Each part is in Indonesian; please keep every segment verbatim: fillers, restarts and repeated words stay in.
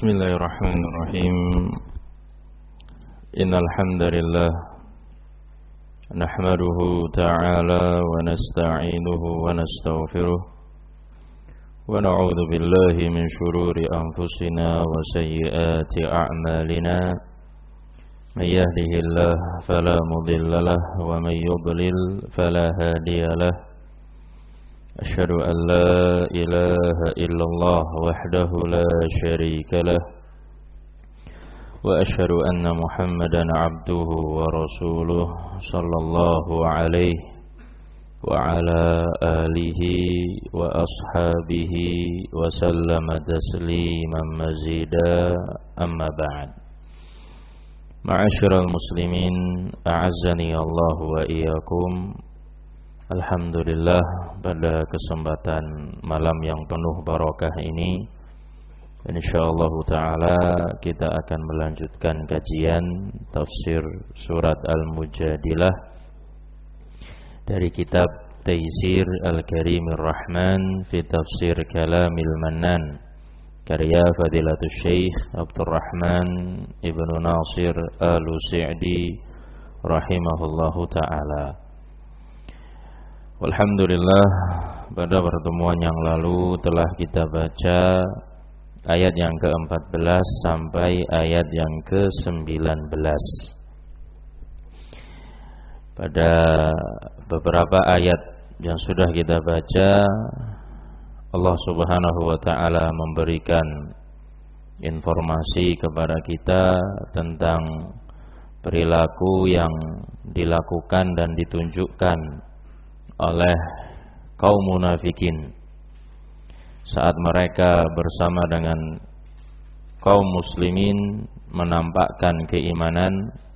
Bismillahirrahmanirrahim. Innal hamdalillah nahmaduhu ta'ala wa nasta'inuhu wa nastaghfiruh wa na'udzu billahi min shururi anfusina wa sayyiati a'malina. May yahdihillahu fala mudilla lahu wa may yudlil fala hadiya lahu. Asyhadu an la ilaha illallah wahdahu la syarika lah wa asyhadu anna Muhammadan abduhu wa rasuluh sallallahu alaihi wa ala alihi wa ashabihi wa sallama tasliman mazida, amma ba'd. Ma'asyiral muslimin, a'azzani Allah wa iyyakum. Alhamdulillah, pada kesempatan malam yang penuh barakah ini, insyaallah ta'ala kita akan melanjutkan kajian tafsir surat Al-Mujadilah dari kitab Taysir Al-Karimir Rahman fi Tafsir Kalamil Mannan, karya Fadilatul Syekh Abdurrahman Ibnu Nasir Al-Sa'di rahimahullahu ta'ala. Alhamdulillah, pada pertemuan yang lalu telah kita baca ayat yang keempat belas sampai ayat yang kesembilan belas. Pada beberapa ayat yang sudah kita baca, Allah Subhanahu wa ta'ala memberikan informasi kepada kita tentang perilaku yang dilakukan dan ditunjukkan oleh kaum munafikin saat mereka bersama dengan kaum muslimin menampakkan keimanan,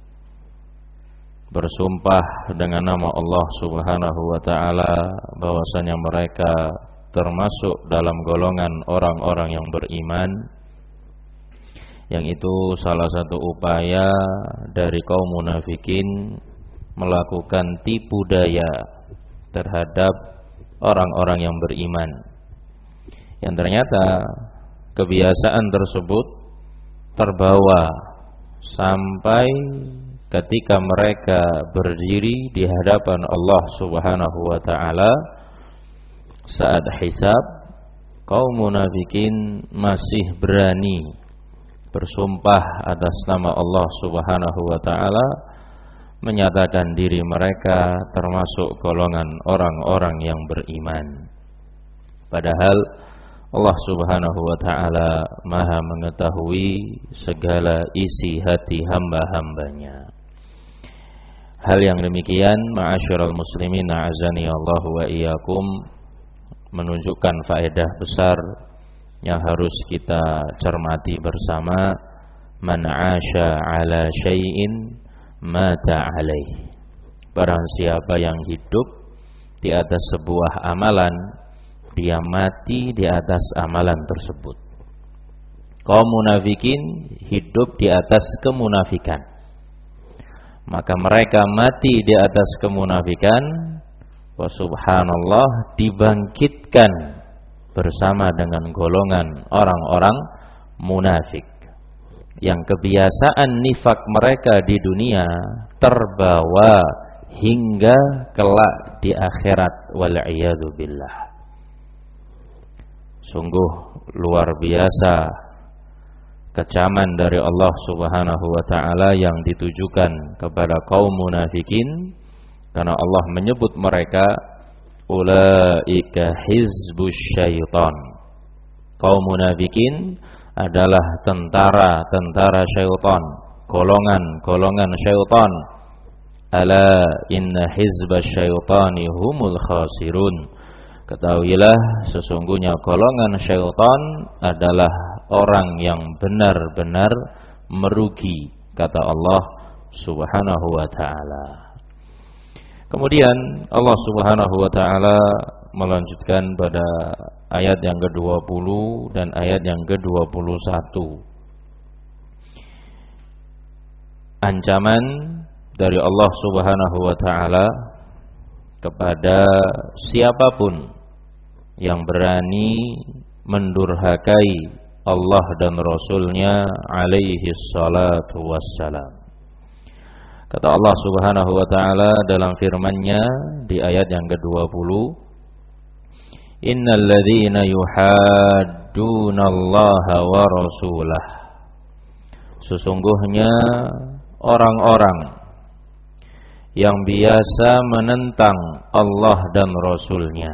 bersumpah dengan nama Allah Subhanahu wa ta'ala bahwasanya mereka termasuk dalam golongan orang-orang yang beriman. Yang itu salah satu upaya dari kaum munafikin melakukan tipu daya terhadap orang-orang yang beriman, yang ternyata kebiasaan tersebut terbawa sampai ketika mereka berdiri di hadapan Allah Subhanahu wa ta'ala saat hisab. Kaum munafikin masih berani bersumpah atas nama Allah Subhanahu wa ta'ala, menyatakan diri mereka termasuk golongan orang-orang yang beriman. Padahal Allah Subhanahu wa ta'ala Maha mengetahui segala isi hati hamba-hambanya. Hal yang demikian, ma'asyiral muslimin, a'azani Allah wa iyyakum, menunjukkan faedah besar yang harus kita cermati bersama. Man 'asha 'ala syai'in mata alaih. Barang siapa yang hidup di atas sebuah amalan, dia mati di atas amalan tersebut. Kaum munafikin hidup di atas kemunafikan, maka mereka mati di atas kemunafikan. Wa subhanallah, dibangkitkan bersama dengan golongan orang-orang munafik yang kebiasaan nifak mereka di dunia terbawa hingga kelak di akhirat, wal'iyadu billah. Sungguh luar biasa kecaman dari Allah Subhanahu wa ta'ala yang ditujukan kepada kaum munafikin, karena Allah menyebut mereka ulaika hizbus syaitan. Kaum munafikin adalah tentara-tentara syaitan, golongan-golongan syaitan. Ala inna hizba syaitani humul khasirun. Ketahuilah, sesungguhnya golongan syaitan adalah orang yang benar-benar merugi, kata Allah Subhanahu wa ta'ala. Kemudian Allah Subhanahu wa ta'ala melanjutkan pada ayat yang kedua puluh dan ayat yang kedua puluh satu. Ancaman dari Allah Subhanahu wa ta'ala kepada siapapun yang berani mendurhakai Allah dan Rasulnya alaihi salatu wassalam. Kata Allah Subhanahu wa ta'ala dalam firman-Nya di ayat yang kedua puluh, innal ladzina yuhadduna Allaha wa rasulah, sesungguhnya orang-orang yang biasa menentang Allah dan Rasul-Nya.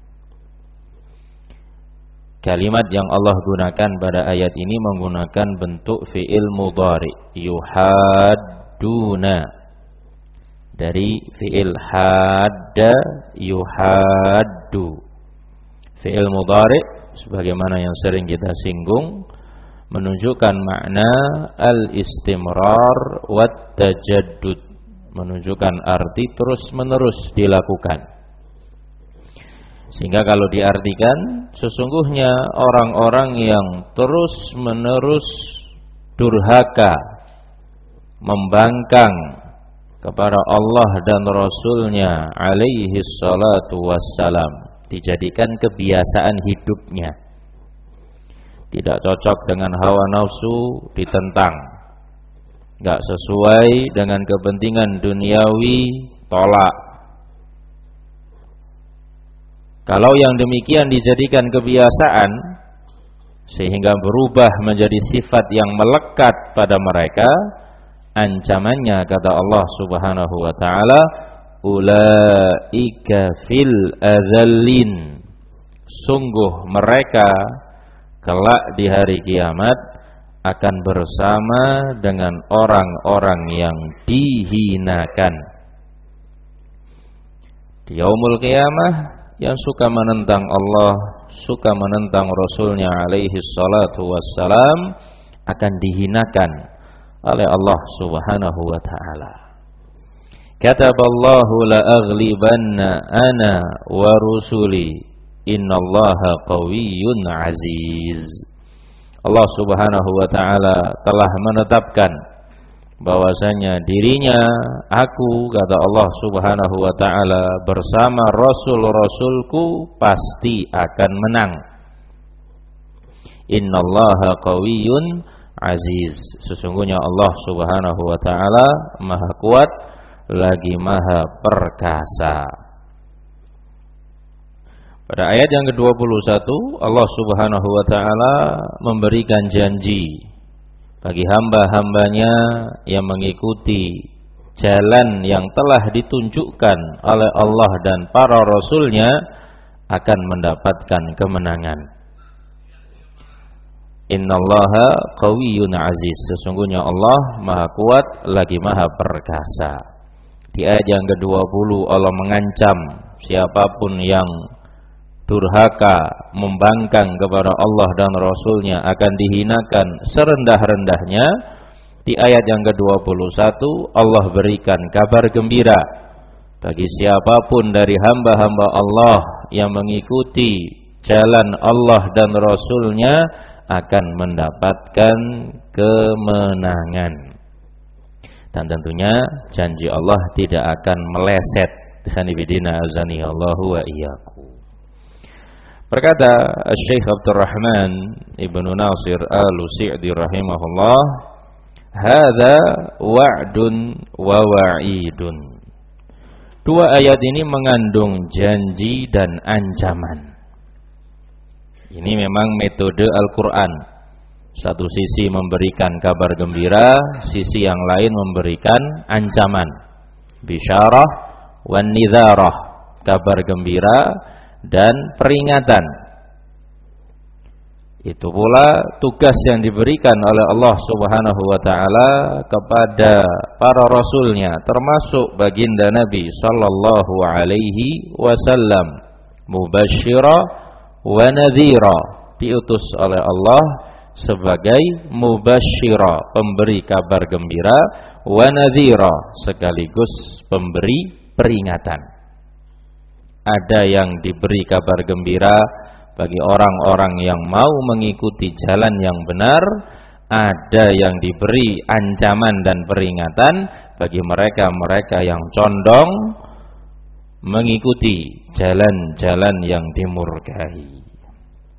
Kalimat yang Allah gunakan pada ayat ini menggunakan bentuk fi'il mudhari, yuhadduna, dari fi'il hadda yuhaddu. Fi'il mudhari sebagaimana yang sering kita singgung menunjukkan makna al-istimrar wat tajaddud, menunjukkan arti terus-menerus dilakukan. Sehingga kalau diartikan, sesungguhnya orang-orang yang terus-menerus durhaka, membangkang kepada Allah dan Rasul-Nya alaihi salatu wassalam, dijadikan kebiasaan hidupnya. Tidak cocok dengan hawa nafsu, ditentang. Enggak sesuai dengan kepentingan duniawi, tolak. Kalau yang demikian dijadikan kebiasaan sehingga berubah menjadi sifat yang melekat pada mereka, ancamannya kata Allah Subhanahu wa taala, ulaika fil adzallin, sungguh mereka kelak di hari kiamat akan bersama dengan orang-orang yang dihinakan. Di yaumul qiyamah, yang suka menentang Allah, suka menentang Rasulnya alaihi salatu wassalam akan dihinakan oleh Allah Subhanahu wa ta'ala. Kataballahu la aghlibanna ana wa rusuli innallaha qawiyyun aziz. Allah Subhanahu wa ta'ala telah menetapkan bahwasanya dirinya, aku, kata Allah Subhanahu wa ta'ala, bersama Rasul-Rasulku pasti akan menang. Innallaha qawiyyun aziz, sesungguhnya Allah Subhanahu wa ta'ala maha kuat lagi maha perkasa. Pada ayat yang kedua puluh satu, Allah Subhanahu wa ta'ala memberikan janji bagi hamba-hambanya yang mengikuti jalan yang telah ditunjukkan oleh Allah dan para Rasul-Nya akan mendapatkan kemenangan. Innallaha qawiyyun aziz, sesungguhnya Allah maha kuat lagi maha perkasa. Di ayat yang kedua puluh Allah mengancam siapapun yang durhaka, membangkang kepada Allah dan Rasul-Nya akan dihinakan serendah-rendahnya. Di ayat yang kedua puluh satu Allah berikan kabar gembira bagi siapapun dari hamba-hamba Allah yang mengikuti jalan Allah dan Rasul-Nya akan mendapatkan kemenangan. Dan tentunya janji Allah tidak akan meleset. Hanifidina azani Allahu wa iyyakum. Berkata Syekh Abdurrahman Ibnu Nasir Al-Sa'di rahimahullah, hadza wa'dun wa wa'idun. Dua ayat ini mengandung janji dan ancaman. Ini memang metode Al-Qur'an. Satu sisi memberikan kabar gembira, sisi yang lain memberikan ancaman. Bisyarah wan nidharah, kabar gembira dan peringatan. Itu pula tugas yang diberikan oleh Allah Subhanahu wa ta'ala kepada para Rasul-Nya, termasuk baginda Nabi sallallahu alaihi wasallam, mubashshira wa nadhira, diutus oleh Allah sebagai mubashshira, pemberi kabar gembira, wa nadhira, sekaligus pemberi peringatan. Ada yang diberi kabar gembira bagi orang-orang yang mau mengikuti jalan yang benar, ada yang diberi ancaman dan peringatan bagi mereka-mereka yang condong mengikuti jalan-jalan yang dimurkai.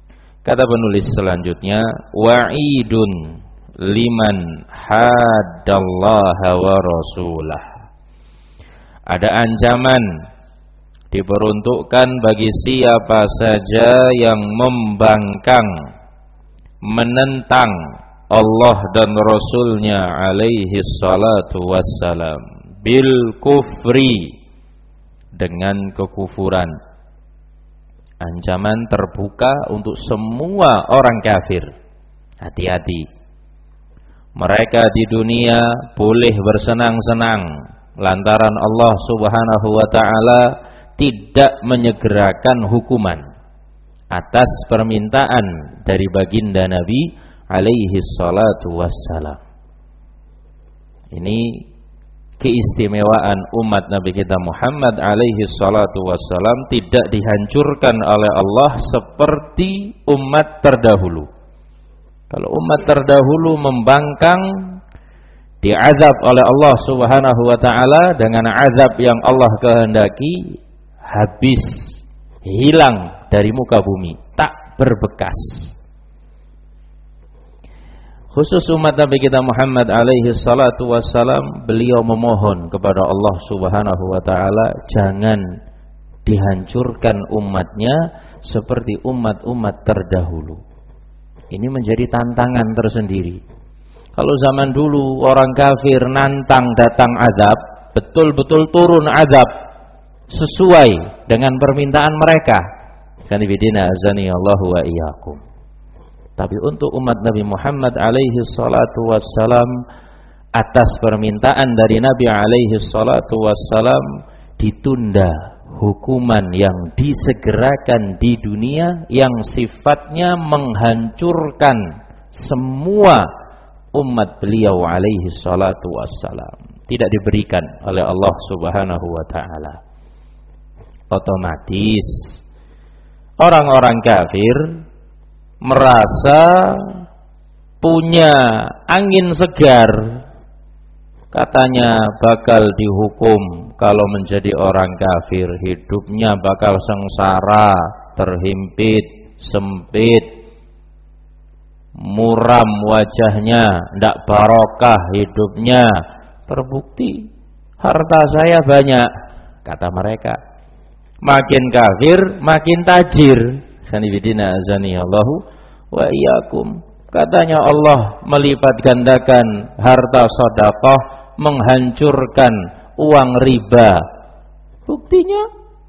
Kata penulis selanjutnya, wa'idun liman haddallaha wa rasulah. Ada ancaman diperuntukkan bagi siapa saja yang membangkang, menentang Allah dan Rasulnya alaihi salatu wassalam bil kufri, dengan kekufuran. Ancaman terbuka untuk semua orang kafir. Hati-hati. Mereka di dunia boleh bersenang-senang lantaran Allah Subhanahu wa taala tidak menyegerakan hukuman atas permintaan dari baginda Nabi alaihi salatu wassalam. Ini keistimewaan umat Nabi kita Muhammad alaihi salatu wassalam, tidak dihancurkan oleh Allah seperti umat terdahulu. Kalau umat terdahulu membangkang, diazab oleh Allah Subhanahu wa taala dengan azab yang Allah kehendaki, habis, hilang dari muka bumi, tak berbekas. Khusus umat Nabi kita Muhammad alaihi salatu wassalam, beliau memohon kepada Allah Subhanahu wa taala jangan dihancurkan umatnya seperti umat-umat terdahulu. Ini menjadi tantangan tersendiri. Kalau zaman dulu orang kafir nantang datang azab, betul-betul turun azab sesuai dengan permintaan mereka. Kanibidina azani Allahu wa iyyakum. Tapi untuk umat Nabi Muhammad alaihi salatu wassalam, atas permintaan dari Nabi alaihi salatu wassalam, ditunda hukuman yang disegerakan di dunia yang sifatnya menghancurkan semua umat beliau alaihi salatu wassalam. Tidak diberikan oleh Allah Subhanahu wa ta'ala. Otomatis orang-orang kafir merasa punya angin segar, katanya bakal dihukum kalau menjadi orang kafir, hidupnya bakal sengsara, terhimpit, sempit, muram wajahnya, ndak barokah hidupnya. Terbukti harta saya banyak, kata mereka. Makin kafir makin tajir. Sanibidina azani Allahu wa iyyakum. Katanya Allah melipat gandakan harta sedekah, menghancurkan uang riba. Buktinya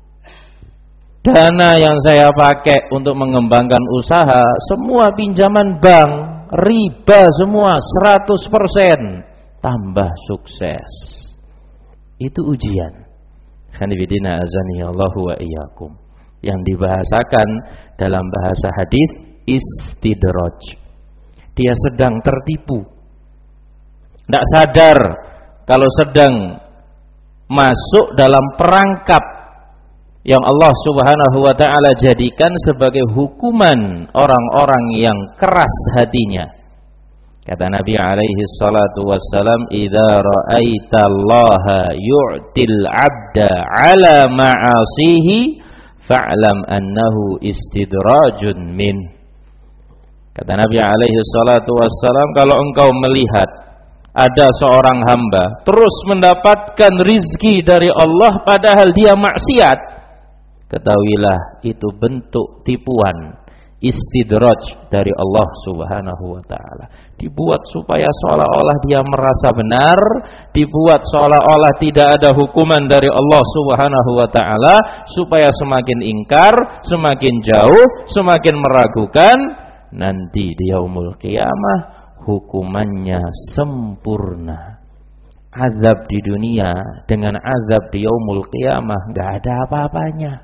dana yang saya pakai untuk mengembangkan usaha semua pinjaman bank, riba semua seratus persen, tambah sukses. Itu ujian. Hanifidina azani Allahu wa iyyakum. Yang dibahasakan dalam bahasa hadis istidraj. Dia sedang tertipu, tidak sadar kalau sedang masuk dalam perangkap yang Allah Subhanahu wa ta'ala jadikan sebagai hukuman orang-orang yang keras hatinya. Kata Nabi alaihi salatu wassalam, idza ra'aitallaha yu'til 'abda 'ala ma'asihi fa'lam annahu istidrajun min. Kata Nabi alaihi salatu wassalam, kalau engkau melihat ada seorang hamba terus mendapatkan rizki dari Allah padahal dia maksiat, ketahuilah itu bentuk tipuan, istidraj dari Allah Subhanahu wa ta'ala. Dibuat supaya seolah-olah dia merasa benar, dibuat seolah-olah tidak ada hukuman dari Allah Subhanahu wa ta'ala, supaya semakin ingkar, semakin jauh, semakin meragukan. Nanti di yaumul qiyamah hukumannya sempurna. Azab di dunia dengan azab di yaumul qiyamah gak ada apa-apanya.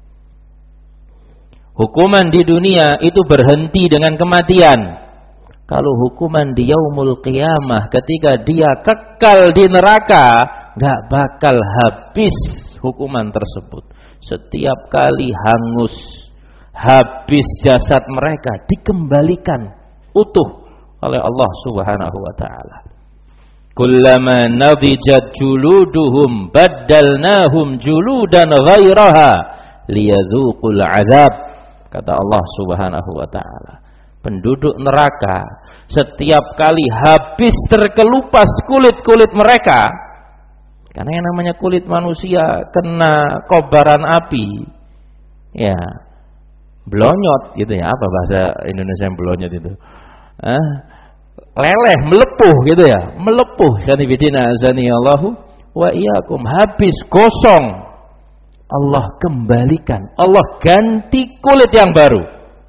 Hukuman di dunia itu berhenti dengan kematian. Kalau hukuman di yaumul qiyamah ketika dia kekal di neraka, gak bakal habis hukuman tersebut. Setiap kali hangus, habis jasad mereka, dikembalikan utuh oleh Allah Subhanahu wa ta'ala. Kullama nadijat juluduhum baddalnahum juludan ghairaha liyadzuqul azab. Kata Allah Subhanahu wa taala, penduduk neraka setiap kali habis terkelupas kulit-kulit mereka, karena yang namanya kulit manusia kena kobaran api, ya blonyot gitu ya, apa bahasa Indonesia yang blonyot itu? Ah, leleh, melepuh gitu ya, melepuh. Sanibidina azanillahu wa iyyakum, habis, gosong. Allah kembalikan, Allah ganti kulit yang baru.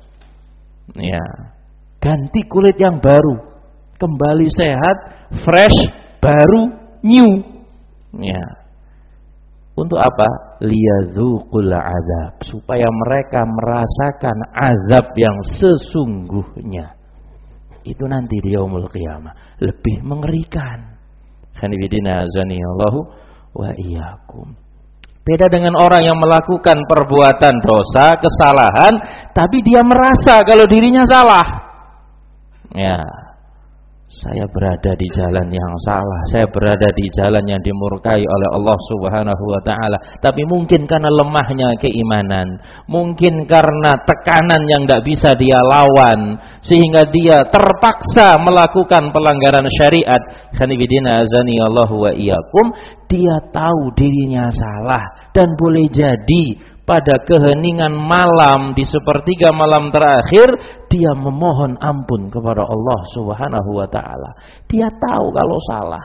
Ya, ganti kulit yang baru, kembali sehat, fresh, baru, new. Ya. Untuk apa? Liyadzuqul azab, supaya mereka merasakan azab yang sesungguhnya. Itu nanti di yaumul qiyamah lebih mengerikan. Khanifidina azanillahu wa iyyakum. Beda dengan orang yang melakukan perbuatan dosa, kesalahan, tapi dia merasa kalau dirinya salah. Ya, saya berada di jalan yang salah, saya berada di jalan yang dimurkai oleh Allah Subhanahu wa taala. Tapi mungkin karena lemahnya keimanan, mungkin karena tekanan yang tidak bisa dia lawan, sehingga dia terpaksa melakukan pelanggaran syariat. Khanifidina azani Allahu wa iyyakum. Dia tahu dirinya salah, dan boleh jadi pada keheningan malam di sepertiga malam terakhir dia memohon ampun kepada Allah Subhanahu wa taala. Dia tahu kalau salah.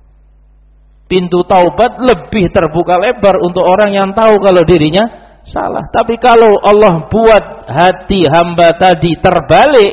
Pintu taubat lebih terbuka lebar untuk orang yang tahu kalau dirinya salah. Tapi kalau Allah buat hati hamba tadi terbalik,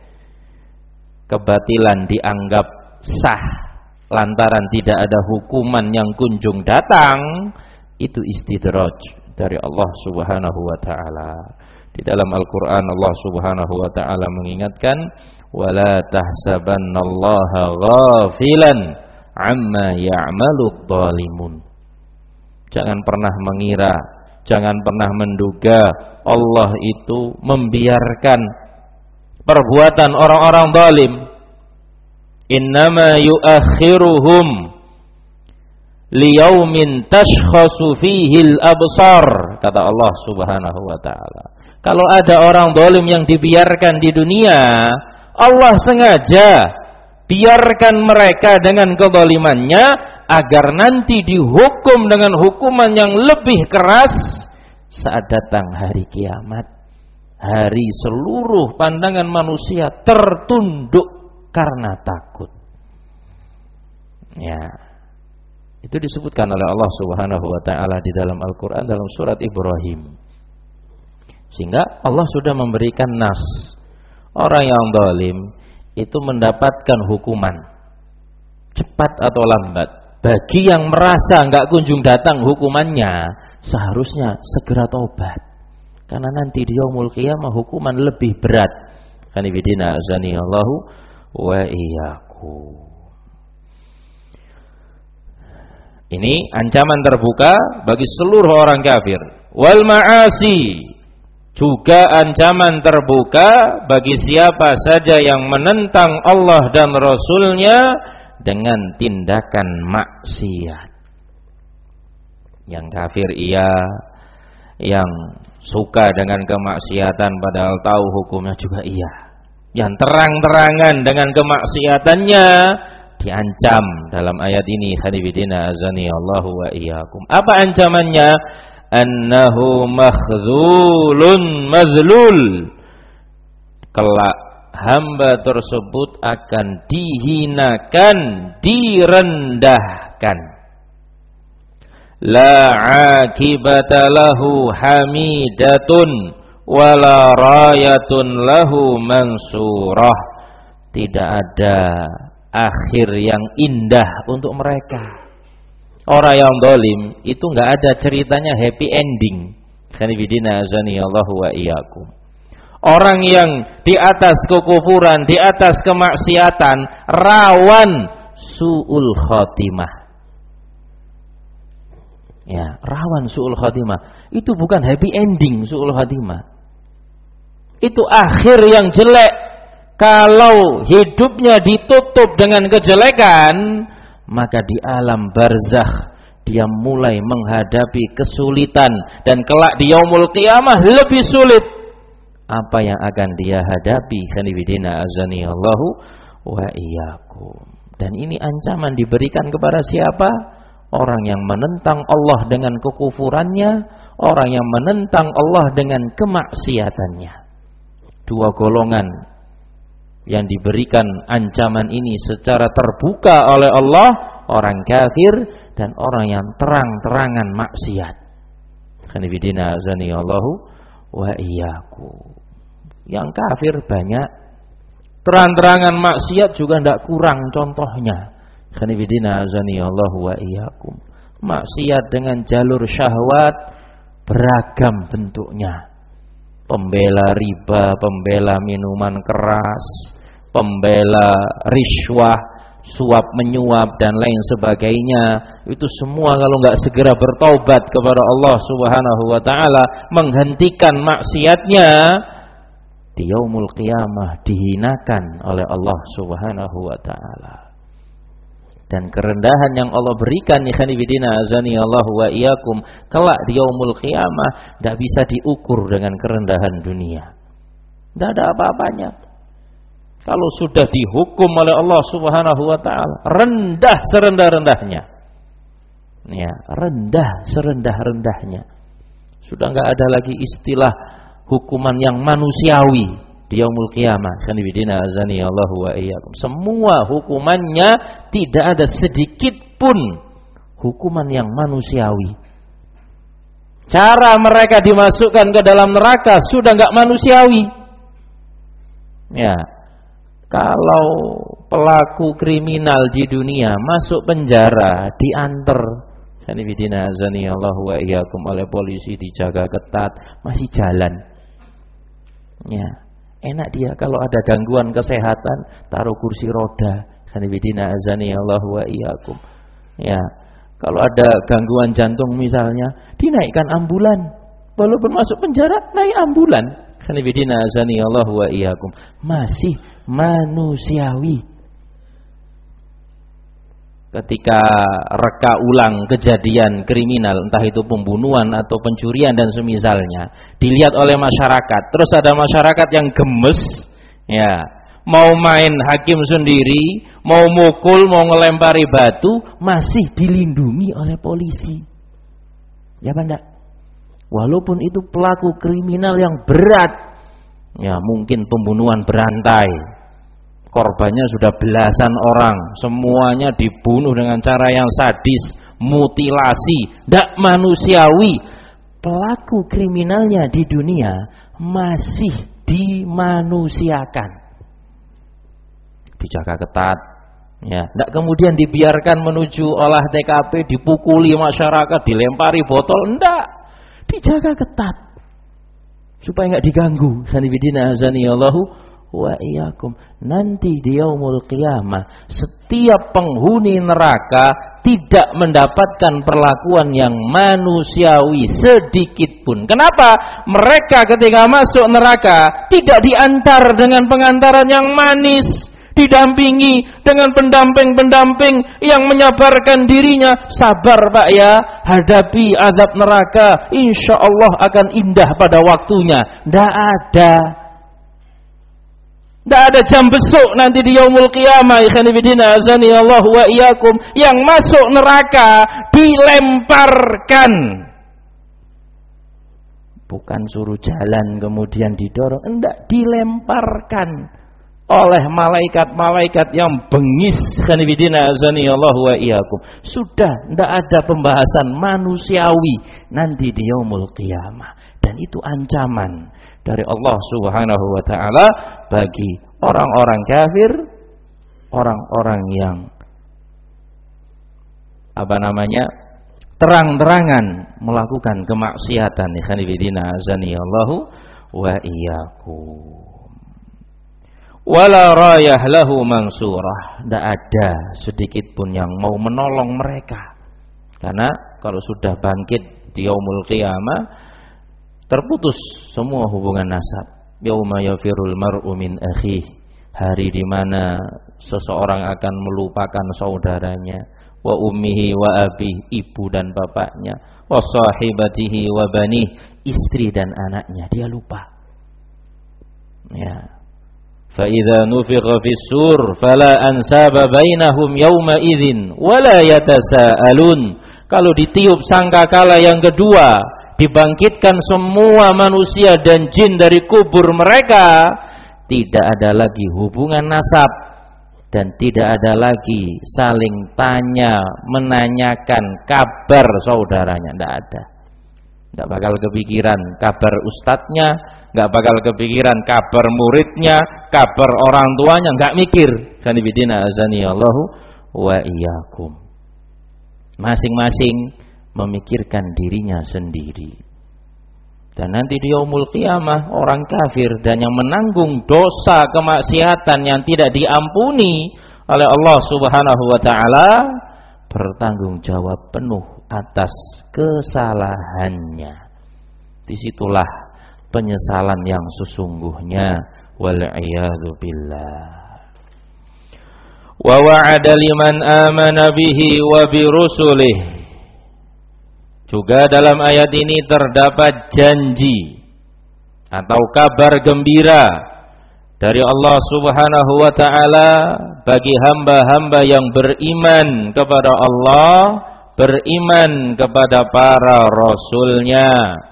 kebatilan dianggap sah lantaran tidak ada hukuman yang kunjung datang, itu istidraj dari Allah Subhanahu wa taala. Di dalam Al-Qur'an Allah Subhanahu wa taala mengingatkan, wala tahsabannallaha ghafilan amma ya'maludz zalimun. Jangan pernah mengira, jangan pernah menduga Allah itu membiarkan perbuatan orang-orang zalim. Innama yuakhiruhum liyaumin tashkhasu fihil absar, kata Allah Subhanahu wa taala. Kalau ada orang zalim yang dibiarkan di dunia, Allah sengaja biarkan mereka dengan kezalimannya agar nanti dihukum dengan hukuman yang lebih keras saat datang hari kiamat. Hari seluruh pandangan manusia tertunduk karena takut. Ya. Itu disebutkan oleh Allah Subhanahu wa taala di dalam Al-Qur'an dalam surat Ibrahim. Sehingga Allah sudah memberikan nas. Orang yang zalim itu mendapatkan hukuman cepat atau lambat. Bagi yang merasa enggak kunjung datang hukumannya, seharusnya segera taubat. Karena nanti di yaumul qiyamah hukuman lebih berat. Kanibidina azani Allahu wa iyyakum. Ini ancaman terbuka bagi seluruh orang kafir. Wal ma'asi, juga ancaman terbuka bagi siapa saja yang menentang Allah dan Rasulnya dengan tindakan maksiat. Yang kafir iya, yang suka dengan kemaksiatan padahal tahu hukumnya juga iya. Yang terang-terangan dengan kemaksiatannya diancam dalam ayat ini. Hadibidina azani Allahu wa iyyakum. Apa ancamannya? Annahu makhzulun mazlul. Kelak hamba tersebut akan dihinakan, direndahkan. La akibata lahu hamidatun wala rayatun lahu mansurah. Tidak ada akhir yang indah untuk mereka. Orang yang zalim itu enggak ada ceritanya happy ending. Khanifidina azani Allahu wa iyyakum. Orang yang di atas kekufuran, di atas kemaksiatan, rawan su'ul khatimah. Ya, rawan su'ul khatimah. Itu bukan happy ending su'ul khatimah. Itu akhir yang jelek. Kalau hidupnya ditutup dengan kejelekan, maka di alam barzakh dia mulai menghadapi kesulitan, dan kelak di yaumul qiyamah lebih sulit. apa yang akan dia hadapi. Khanifidina azani Allahu wa iyyakum. Dan ini ancaman diberikan kepada siapa? Orang yang menentang Allah dengan kekufurannya, orang yang menentang Allah dengan kemaksiatannya. Dua golongan yang diberikan ancaman ini secara terbuka oleh Allah, orang kafir dan orang yang terang-terangan maksiat. Khanifidina azani Allahu wa iyyakum. Yang kafir banyak, terang-terangan maksiat juga tidak kurang contohnya. Khanifidina azani Allahu wa iyyakum. Maksiat dengan jalur syahwat beragam bentuknya. Pembela riba, pembela minuman keras, pembela riswah, suap menyuap dan lain sebagainya. Itu semua kalau nggak segera bertaubat kepada Allah Subhanahu wa taala, menghentikan maksiatnya, di yaumul qiyamah dihinakan oleh Allah Subhanahu wa taala. Dan kerendahan yang Allah berikan ikhwanifidina azani Allahu wa iyyakum kelak di yaumul qiyamah tidak bisa diukur dengan kerendahan dunia. Tidak ada apa-apanya. Kalau sudah dihukum oleh Allah Subhanahu wa taala, rendah serendah-rendahnya. Ya, rendah serendah-rendahnya. Sudah enggak ada lagi istilah hukuman yang manusiawi di yaumul qiyamah. Khanifidina azani Allahu wa iyyakum. Semua hukumannya tidak ada sedikit pun hukuman yang manusiawi. Cara mereka dimasukkan ke dalam neraka sudah enggak manusiawi. Ya. Kalau pelaku kriminal di dunia masuk penjara, diantar Khanifidina azani Allahu wa iyyakum oleh polisi, dijaga ketat, masih jalan. Ya. Enak dia kalau ada gangguan kesehatan, taruh kursi roda. Khanifidina azani Allahu wa iyyakum. Ya. Kalau ada gangguan jantung misalnya, dinaikkan ambulan. Walaupun masuk penjara, naik ambulan. Khanifidina azani Allahu wa iyyakum. Masih manusiawi. Ketika reka ulang kejadian kriminal, entah itu pembunuhan atau pencurian dan semisalnya, dilihat oleh masyarakat, terus ada masyarakat yang gemes, ya, mau main hakim sendiri, mau mukul, mau ngelempari batu, masih dilindungi oleh polisi. Ya Pak enggak? Walaupun itu pelaku kriminal yang berat, ya mungkin pembunuhan berantai, korbannya sudah belasan orang, semuanya dibunuh dengan cara yang sadis, mutilasi, tidak manusiawi. Pelaku kriminalnya di dunia masih dimanusiakan, dijaga ketat, ya, tidak kemudian dibiarkan menuju olah T K P, dipukuli masyarakat, dilempari botol, tidak, dijaga ketat supaya nggak diganggu. Khanifidina azani Allahu wa iyyakum. Nanti di yaumul qiyamah setiap penghuni neraka tidak mendapatkan perlakuan yang manusiawi sedikit pun. Kenapa? Mereka ketika masuk neraka tidak diantar dengan pengantaran yang manis, didampingi dengan pendamping-pendamping yang menyabarkan dirinya. Sabar Pak ya, hadapi azab neraka, insya Allah akan indah pada waktunya. Tidak ada. Tidak ada jam besuk nanti di yaumul qiyamah. Ikhwanifidina azani Allah wa iyyakum. Yang masuk neraka dilemparkan, bukan suruh jalan kemudian didorong, enggak, dilemparkan oleh malaikat-malaikat yang bengis. Ikhwanifidina azani Allah wa iyyakum. Sudah tidak ada pembahasan manusiawi nanti di yaumul qiyamah. Dan itu ancaman dari Allah Subhanahu wa taala bagi orang-orang kafir, orang-orang yang apa namanya? terang-terangan melakukan kemaksiatan. Ikhwanifidina azani Allahu wa iyyakum. Wala rayah lahu mansurah. Tidak ada sedikit pun yang mau menolong mereka. Karena kalau sudah bangkit di yaumul qiyamah, terputus semua hubungan nasab. Yauma yafirul mar'u min akhihi. Hari di mana seseorang akan melupakan saudaranya, wa ummihi wa abihi, ibu dan bapaknya, wa sahibatihi wa banih, istri dan anaknya, dia lupa. Ya. Fa idza nufikha fis-sur fala ansaba bainahum yawma idzin wala yatasaalun. Kalau ditiup sangkakala yang kedua, dibangkitkan semua manusia dan jin dari kubur mereka, tidak ada lagi hubungan nasab dan tidak ada lagi saling tanya menanyakan kabar saudaranya, tidak ada. Tidak bakal kepikiran kabar ustadznya, nggak bakal kepikiran kabar muridnya, kabar orang tuanya, nggak mikir. Kanibidina azani Allahu wa iyyakum. Masing-masing memikirkan dirinya sendiri. Dan nanti di yaumul qiyamah orang kafir dan yang menanggung dosa kemaksiatan yang tidak diampuni oleh Allah Subhanahu wa taala bertanggung jawab penuh atas kesalahannya. Disitulah penyesalan yang sesungguhnya, wal iyadzu billah. Wa wa'ada liman amana bihi wa bi rusulih. Juga dalam ayat ini terdapat janji atau kabar gembira dari Allah Subhanahu wa taala bagi hamba-hamba yang beriman kepada Allah, beriman kepada para rasulnya.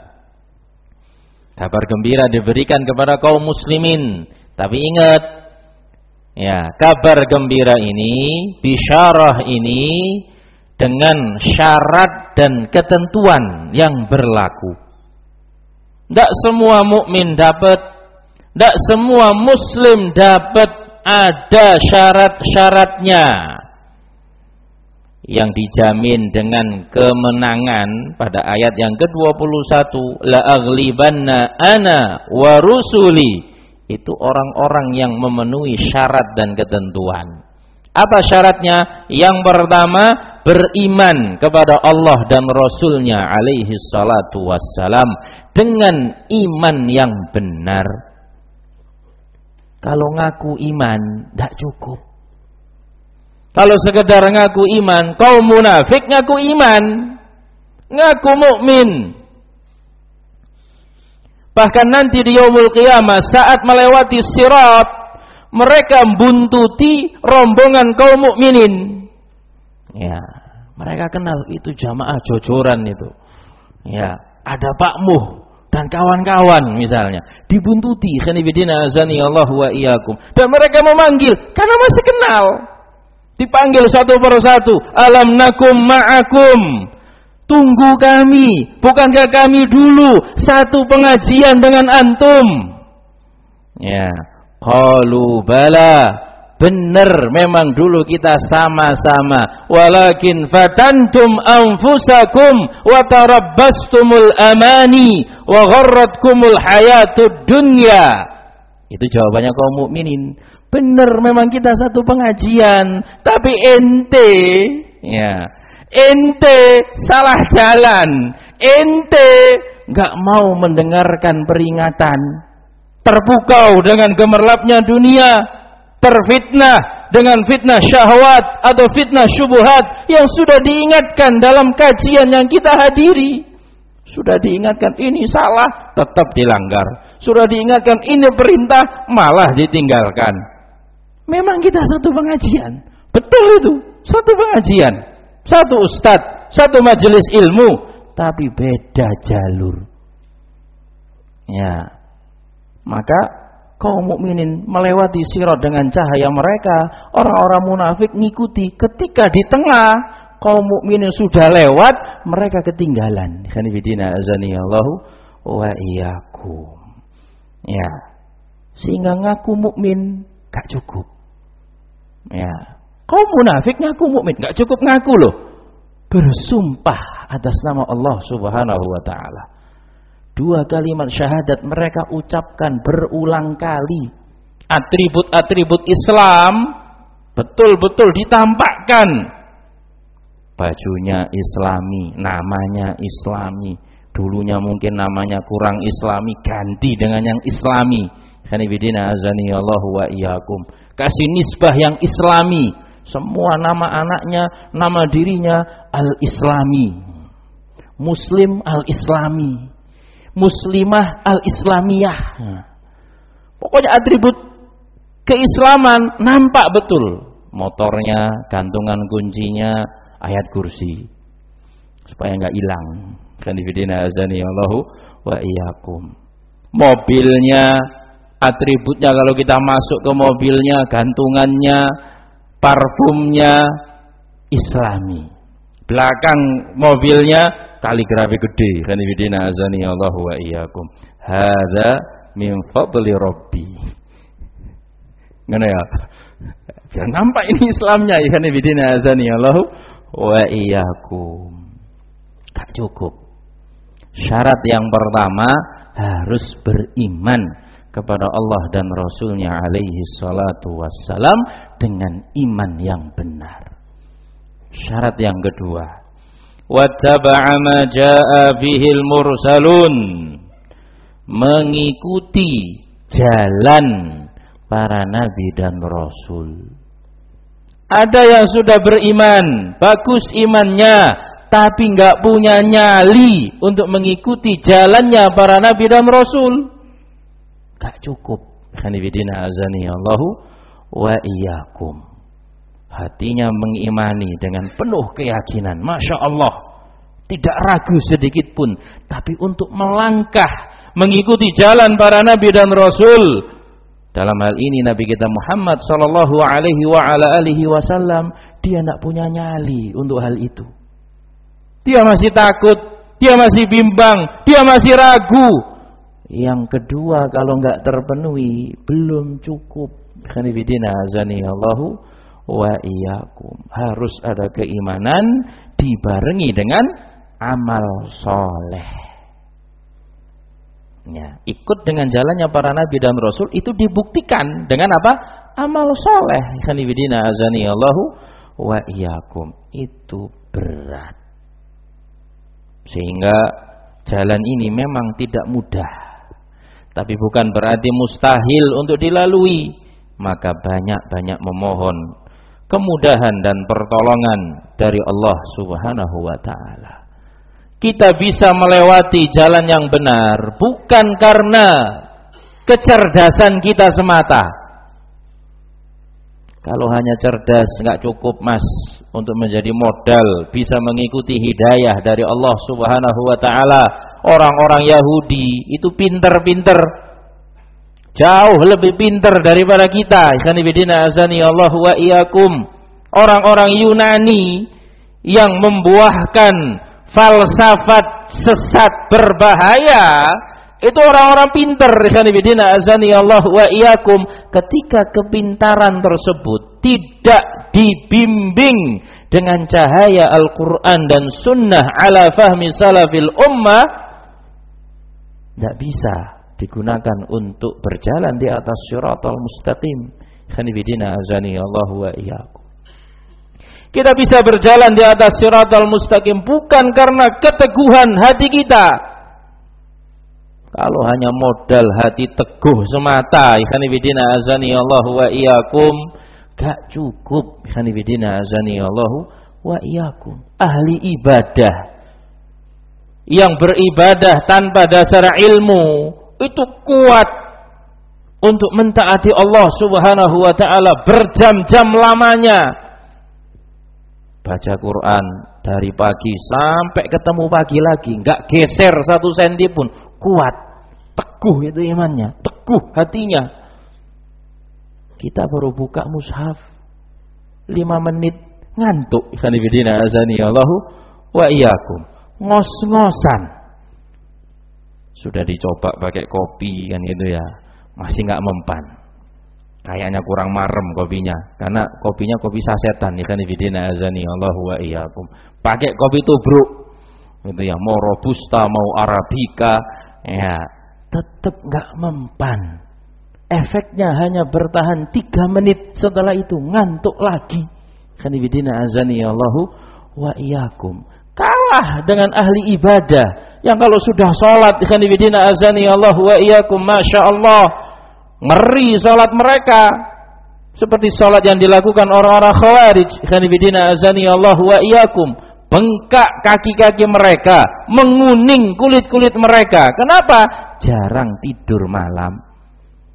Kabar gembira diberikan kepada kaum muslimin. Tapi ingat, ya, kabar gembira ini, bisyarah ini dengan syarat dan ketentuan yang berlaku. Tidak semua mukmin dapat, tidak semua muslim dapat, ada syarat-syaratnya yang dijamin dengan kemenangan pada ayat yang ke dua puluh satu, la aghlibanna ana wa rusuli. Itu orang-orang yang memenuhi syarat dan ketentuan. Apa syaratnya? Yang pertama, beriman kepada Allah dan Rasulnya alaihi salatu wassalam dengan iman yang benar. Kalau ngaku iman tidak cukup. Kalau sekedar ngaku iman, kaum munafik ngaku iman, ngaku mukmin. Bahkan nanti di yaumul qiyamah saat melewati sirat, mereka buntuti rombongan kaum mukminin. Ya, mereka kenal itu jamaah jojoran itu. Ya, ada Pak Muh dan kawan-kawan misalnya dibuntuti, khanibidina azani Allah wa iyyakum. Dan mereka memanggil karena masih kenal. Dipanggil satu persatu, alam nakum ma'akum. Tunggu kami, bukankah kami dulu satu pengajian dengan antum? Ya, qalu bala. Benar, memang dulu kita sama-sama. Walakin fatantum anfusakum wa tarabbastumul amani wa gharratkumul hayatud dunya. Itu jawabannya kaum mukminin. Benar, memang kita satu pengajian, tapi ente, ya, ente salah jalan, ente nggak mau mendengarkan peringatan, terpukau dengan gemerlapnya dunia, terfitnah dengan fitnah syahwat atau fitnah syubhat yang sudah diingatkan dalam kajian yang kita hadiri. Sudah diingatkan ini salah, tetap dilanggar. Sudah diingatkan ini perintah, malah ditinggalkan. Memang kita satu pengajian, betul itu, satu pengajian, satu ustadz, satu majelis ilmu, tapi beda jalur. Ya, maka kaum mukminin melewati sirat dengan cahaya mereka, orang-orang munafik ngikuti. Ketika di tengah kaum mukminin sudah lewat, mereka ketinggalan. Khanifidina azani Allahu wa iyyakum. Ya, sehingga ngaku mukmin gak cukup. Ya, kaum munafik ngaku mukmin gak cukup ngaku loh, bersumpah atas nama Allah Subhanahu wa taala. Dua kalimat syahadat mereka ucapkan berulang kali. Atribut-atribut Islam betul-betul ditampakkan. Bajunya Islami, namanya Islami. Dulunya mungkin namanya kurang Islami, ganti dengan yang Islami. Khanibidina azani Allahu wa iyyakum. Kasih nisbah yang Islami. Semua nama anaknya, nama dirinya Al-Islami. Muslim Al-Islami. Muslimah Al-Islamiyah. Pokoknya atribut keislaman nampak betul. Motornya, gantungan kuncinya, ayat kursi. Supaya enggak hilang. Kanifidina azani Allahu wa iyyakum. Mobilnya, atributnya kalau kita masuk ke mobilnya, gantungannya, parfumnya Islami. Belakang mobilnya kaligrafi gede. Kanifidina azani Allahu wa iyyakum. Hadza min fadli rabbi. Ngene ya. Biar nampak ini Islamnya. Kanifidina azani Allahu wa iyyakum. Tak cukup. Syarat yang pertama harus beriman kepada Allah dan Rasulnya alaihi salatu wassalam dengan iman yang benar. Syarat yang kedua, wattaba'a ma jaa'a bihil mursalun, mengikuti jalan para nabi dan rasul. Ada yang sudah beriman, bagus imannya, tapi enggak punya nyali untuk mengikuti jalannya para nabi dan rasul. Enggak cukup. Khanifidina azani Allahu wa iyyakum. Hatinya mengimani dengan penuh keyakinan, Masya Allah, tidak ragu sedikit pun, tapi untuk melangkah mengikuti jalan para nabi dan rasul. Dalam hal ini Nabi kita Muhammad sallallahu alaihi wa ala alihi wasallam, dia tidak punya nyali untuk hal itu. Dia masih takut, dia masih bimbang, dia masih ragu. Yang kedua, kalau enggak terpenuhi, belum cukup. Khanifidina azani Allahu wa iyyakum. Harus ada keimanan dibarengi dengan amal soleh. Ya, ikut dengan jalannya para nabi dan rasul itu dibuktikan dengan apa? Amal soleh. Khanifidina azani Allahu wa iyyakum. Itu berat. Sehingga jalan ini memang tidak mudah. Tapi bukan berarti mustahil untuk dilalui. Maka banyak-banyak memohon kemudahan dan pertolongan dari Allah Subhanahu wa ta'ala. Kita bisa melewati jalan yang benar bukan karena kecerdasan kita semata. Kalau hanya cerdas enggak cukup, Mas, untuk menjadi modal bisa mengikuti hidayah dari Allah Subhanahu wa ta'ala. Orang-orang Yahudi itu pinter-pinter, jauh lebih pinter daripada kita. Ikhwanifidina azani Allah wa iyyakum. Orang-orang Yunani yang membuahkan falsafat sesat berbahaya, itu orang-orang pinter. Ikhwanifidina azani Allah wa iyyakum. Ketika kepintaran tersebut tidak dibimbing dengan cahaya Al-Quran dan Sunnah ala fahmi salafil ummah, tidak bisa digunakan untuk berjalan di atas siratal mustaqim. Khanifidina azani Allah wa iyyakum. Kita bisa berjalan di atas siratal mustaqim bukan karena keteguhan hati kita. Kalau hanya modal hati teguh semata, khanifidina azani Allah wa iyyakum, gak cukup. Khanifidina azani Allah wa iyyakum. Ahli ibadah yang beribadah tanpa dasar ilmu itu kuat untuk mentaati Allah Subhanahu wa ta'ala berjam-jam lamanya. Baca Quran dari pagi sampai ketemu pagi lagi, enggak geser satu senti pun. Kuat, teguh itu imannya, teguh hatinya. Kita baru buka mushaf lima menit ngantuk. Khanifidina azani Allahu wa iyyakum. Ngos-ngosan. Sudah dicoba pakai kopi kan gitu ya, masih nggak mempan. Kayaknya kurang marem kopinya, karena kopinya kopi sasetan. Ikhwanifidina azani Allahu wa iyyakum. Pakai kopi tubruk gitu ya, mau robusta mau arabica, ya tetap nggak mempan. Efeknya hanya bertahan tiga menit, setelah itu ngantuk lagi. Ikhwanifidina azani Allahu wa iyyakum. Kalah dengan ahli ibadah yang kalau sudah sholat, khanifidina azani Allah wa iyyakum, masya Allah, ngeri sholat mereka, seperti sholat yang dilakukan orang-orang khawarij. Khanifidina azani Allah wa iyyakum, bengkak kaki-kaki mereka, menguning kulit-kulit mereka. Kenapa? Jarang tidur malam.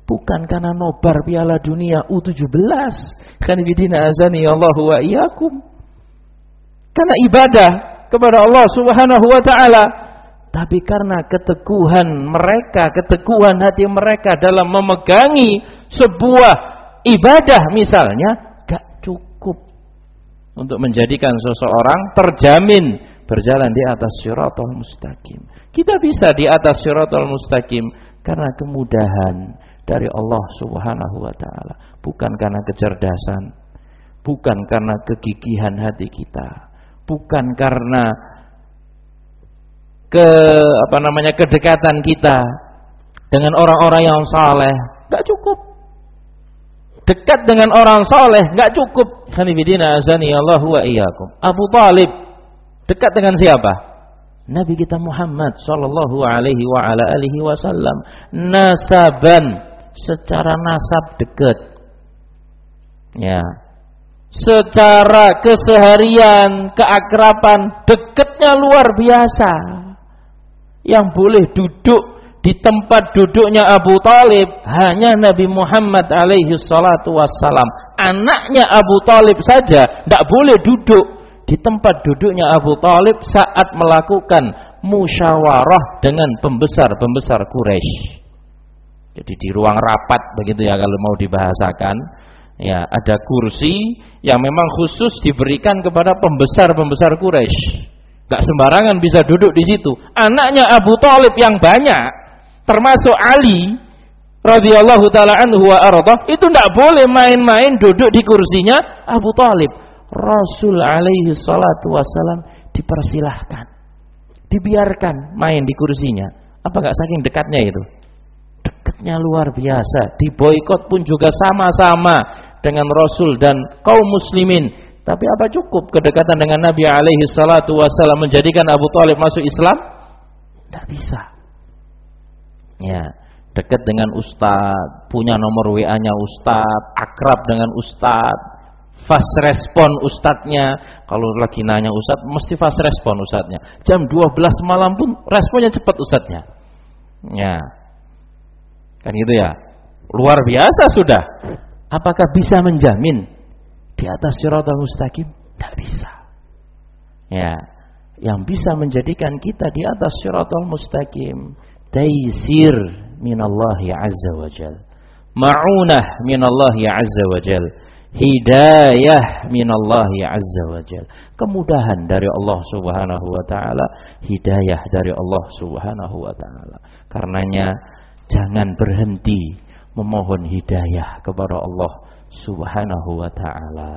bukan karena nobar Piala Dunia U tujuh belas. Khanifidina azani Allahu wa iyyakum. Karena ibadah kepada Allah Subhanahu wa taala, tapi karena keteguhan mereka, keteguhan hati mereka dalam memegangi sebuah ibadah misalnya, gak cukup untuk menjadikan seseorang terjamin berjalan di atas Shiratal Mustaqim. Kita bisa di atas Shiratal Mustaqim karena kemudahan dari Allah Subhanahu wa taala, bukan karena kecerdasan, bukan karena kegigihan hati kita, bukan karena ke apa namanya kedekatan kita dengan orang-orang yang saleh. Enggak cukup. Dekat dengan orang saleh enggak cukup. Khanifidina azani Allahu wa iyyakum. Abu Thalib dekat dengan siapa? Nabi kita Muhammad sallallahu alaihi wa ala alihi wasallam. Nasaban, secara nasab dekat. Ya. Secara keseharian, keakraban, dekatnya luar biasa. Yang boleh duduk di tempat duduknya Abu Thalib hanya Nabi Muhammad alaihi salatu wassalam. Anaknya Abu Thalib saja tidak boleh duduk di tempat duduknya Abu Thalib saat melakukan musyawarah dengan pembesar-pembesar Quraisy. Jadi di ruang rapat begitu ya kalau mau dibahasakan, ya ada kursi yang memang khusus diberikan kepada pembesar-pembesar Quraisy. Gak sembarangan bisa duduk di situ. Anaknya Abu Thalib yang banyak, termasuk Ali radhiyallahu taala anhu wa arda, itu tidak boleh main-main duduk di kursinya Abu Thalib. Rasul alaihi salatu wassalam dipersilahkan, dibiarkan main di kursinya. Apa gak saking dekatnya itu? Dekatnya luar biasa. Diboikot pun juga sama-sama dengan Rasul dan kaum muslimin. Tapi apa cukup kedekatan dengan Nabi alaihi salatu wassalam menjadikan Abu Thalib masuk Islam? Tidak bisa. Ya, dekat dengan ustaz, punya nomor W A-nya ustaz, akrab dengan ustaz, fast respon ustadznya. Kalau lagi nanya ustaz, mesti fast respon ustadznya. Jam dua belas malam pun responnya cepat ustadznya. Ya, kan gitu ya. Luar biasa sudah. Apakah bisa menjamin di atas Shiratal Mustaqim? Tidak bisa. Ya, yang bisa menjadikan kita di atas Shiratal Mustaqim, taysir minallahi azza wajal, ma'unah minallahi azza wajal, hidayah minallahi azza wajal, kemudahan dari Allah Subhanahu wa taala, hidayah dari Allah Subhanahu wa taala. Karenanya jangan berhenti memohon hidayah kepada Allah Subhanahu wa ta'ala.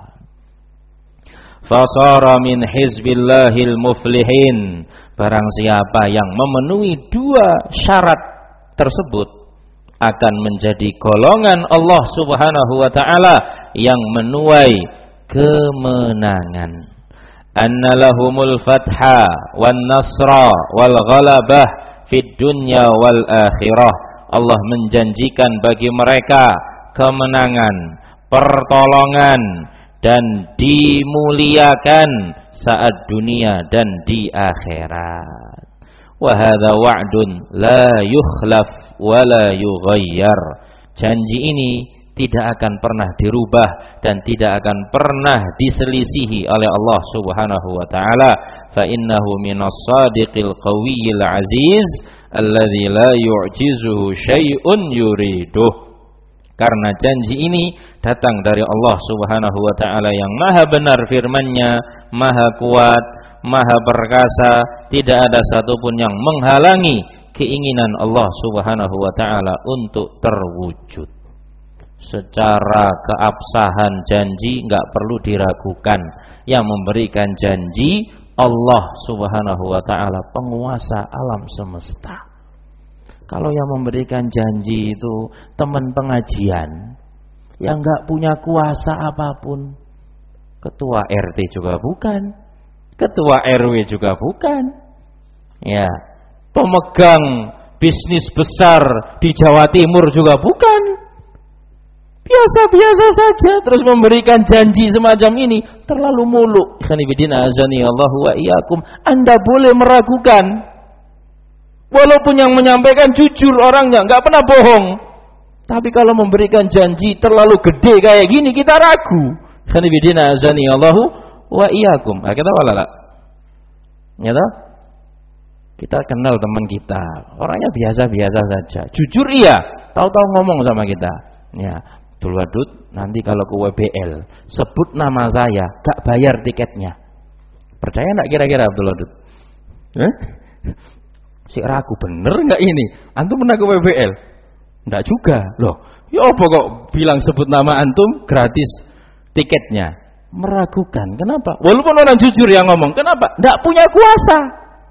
Fasara min hizbillahil muflihin. Barang siapa yang memenuhi dua syarat tersebut akan menjadi golongan Allah Subhanahu wa ta'ala yang menuai kemenangan. Anna lahumul fatha wan nasra wal ghalabah fid dunya wal akhirah. Allah menjanjikan bagi mereka kemenangan, pertolongan, dan dimuliakan saat dunia dan di akhirat. Wa hadza wa'dun la yukhlaf wa la yughayyar. Janji ini tidak akan pernah dirubah dan tidak akan pernah diselisihi oleh Allah Subhanahu wa taala. Fa innahu minas sadiqil qawiyil aziz alladzi la yu'jizuhu syai'un yuriduh. Karena janji ini datang dari Allah Subhanahu wa ta'ala yang maha benar firman-Nya, maha kuat, maha perkasa, tidak ada satupun yang menghalangi keinginan Allah Subhanahu wa ta'ala untuk terwujud. Secara keabsahan janji enggak perlu diragukan. Yang memberikan janji Allah Subhanahu wa ta'ala, penguasa alam semesta. Kalau yang memberikan janji itu teman pengajian yang enggak punya kuasa apapun, ketua R T juga bukan, ketua R W juga bukan, ya, pemegang bisnis besar di Jawa Timur juga bukan, biasa-biasa saja terus memberikan janji semacam ini, terlalu muluk. Khanifidina azani Allahu wa iyyakum. Anda boleh meragukan. Walaupun yang menyampaikan jujur orangnya, enggak pernah bohong. Tapi kalau memberikan janji terlalu gede kayak gini, kita ragu. Khanibidina azani Allahu wa iyyakum. Nah, kita wala lah. Ya toh? Kita kenal teman kita, orangnya biasa-biasa saja. Jujur iya, tahu-tahu ngomong sama kita. Ya, Abdul Wadud, nanti kalau ke W B L sebut nama saya, gak bayar tiketnya. Percaya enggak kira-kira Abdul Wadud? Eh? Si ragu bener enggak ini? Antum pernah ke W B L? Enggak juga. Loh, ya apa kok bilang sebut nama antum gratis tiketnya? Meragukan. Kenapa? Walaupun orang jujur yang ngomong, kenapa? Enggak punya kuasa.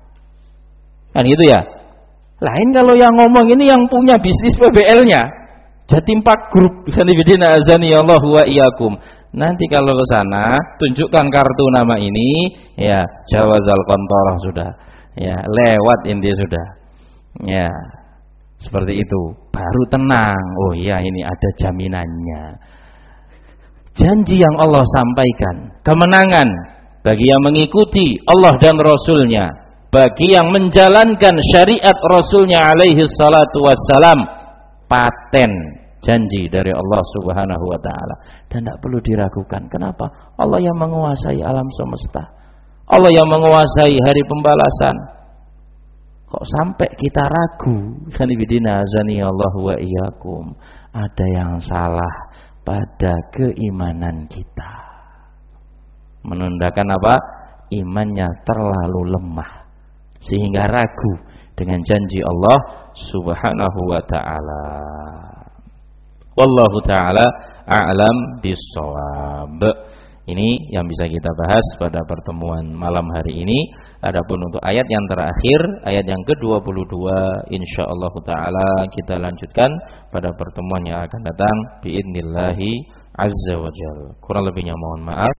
Kan gitu ya. Lain kalau yang ngomong ini yang punya bisnis W B L-nya. Jatim Park Group, Khanibidina azani Allahu wa iyyakum. Nanti kalau ke sana, tunjukkan kartu nama ini, ya, jawazal kontorah sudah. Ya, lewat inti sudah. Ya. Seperti itu. Baru tenang. Oh iya, ini ada jaminannya. Janji yang Allah sampaikan, kemenangan bagi yang mengikuti Allah dan Rasulnya, bagi yang menjalankan syariat Rasulnya alaihi salatu wassalam, paten janji dari Allah subhanahu wa ta'ala. Dan tidak perlu diragukan. Kenapa? Allah yang menguasai alam semesta, Allah yang menguasai hari pembalasan. Kok sampai kita ragu? Khanibidina azani Allahu wa iyyakum. Ada yang salah pada keimanan kita. Menandakan apa? Imannya terlalu lemah sehingga ragu dengan janji Allah subhanahu wa ta'ala. Wallahu ta'ala a'lam bissawab. Ini yang bisa kita bahas pada pertemuan malam hari ini. Adapun untuk ayat yang terakhir, ayat yang ke dua puluh dua, insyaallah ta'ala kita lanjutkan pada pertemuan yang akan datang biidnillahi azza wa jalla. Kurang lebihnya mohon maaf.